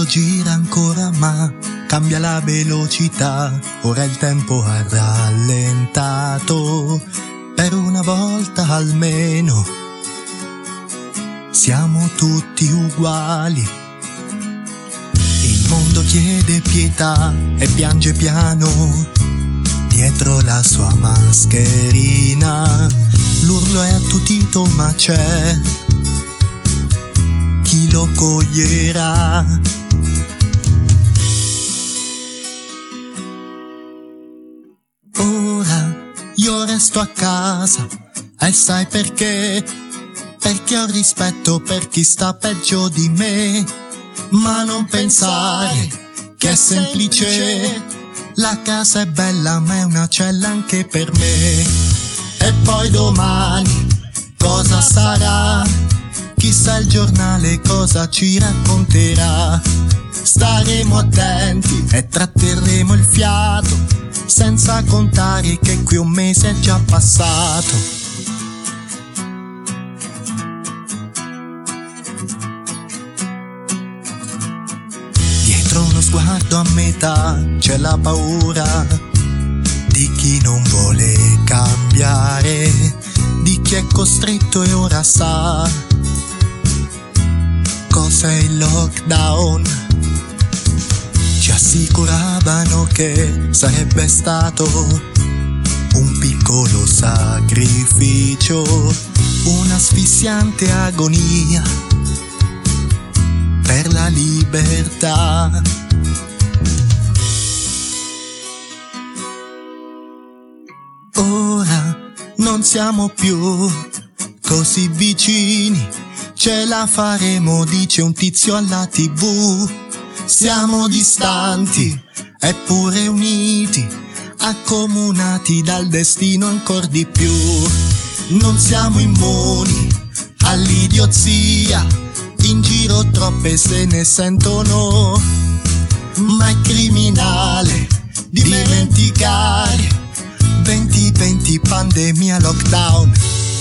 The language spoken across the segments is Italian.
gira ancora ma cambia la velocità, ora il tempo ha rallentato, per una volta almeno siamo tutti uguali. Il mondo chiede pietà e piange piano dietro la sua mascherina, l'urlo è attutito ma c'è chi lo coglierà. Ora io resto a casa e sai perché? Perché ho rispetto per chi sta peggio di me, ma non pensare che è semplice, la casa è bella ma è una cella anche per me. E poi domani cosa sarà? Chissà il giornale cosa ci racconterà. Staremo attenti e tratterremo il fiato, senza contare che qui un mese è già passato. Dietro uno sguardo a metà c'è la paura di chi non vuole cambiare, di chi è costretto e ora sa cos'è il lockdown. Ci assicuravano che sarebbe stato un piccolo sacrificio, un'asfissiante agonia per la libertà. Ora non siamo più così vicini, ce la faremo, dice un tizio alla TV. Siamo distanti eppure uniti, accomunati dal destino ancor di più. Non siamo immuni all'idiozia, in giro troppe se ne sentono, ma è criminale dimenticare 2020, pandemia, lockdown.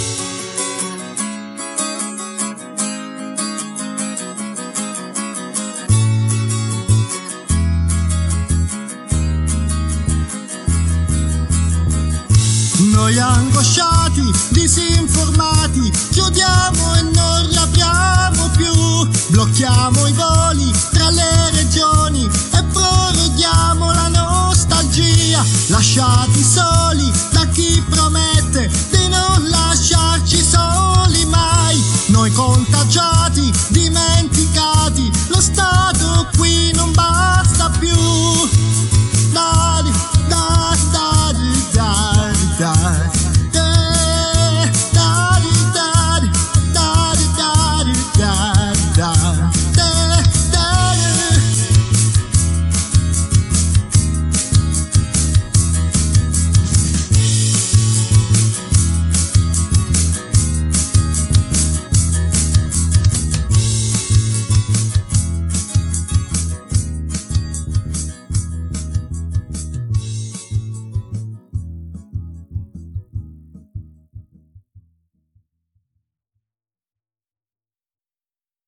Noi angosciati, disinformati, chiudiamo e non riapriamo più, blocchiamo i voli tra le regioni e proroghiamo la nostalgia, lasciati soli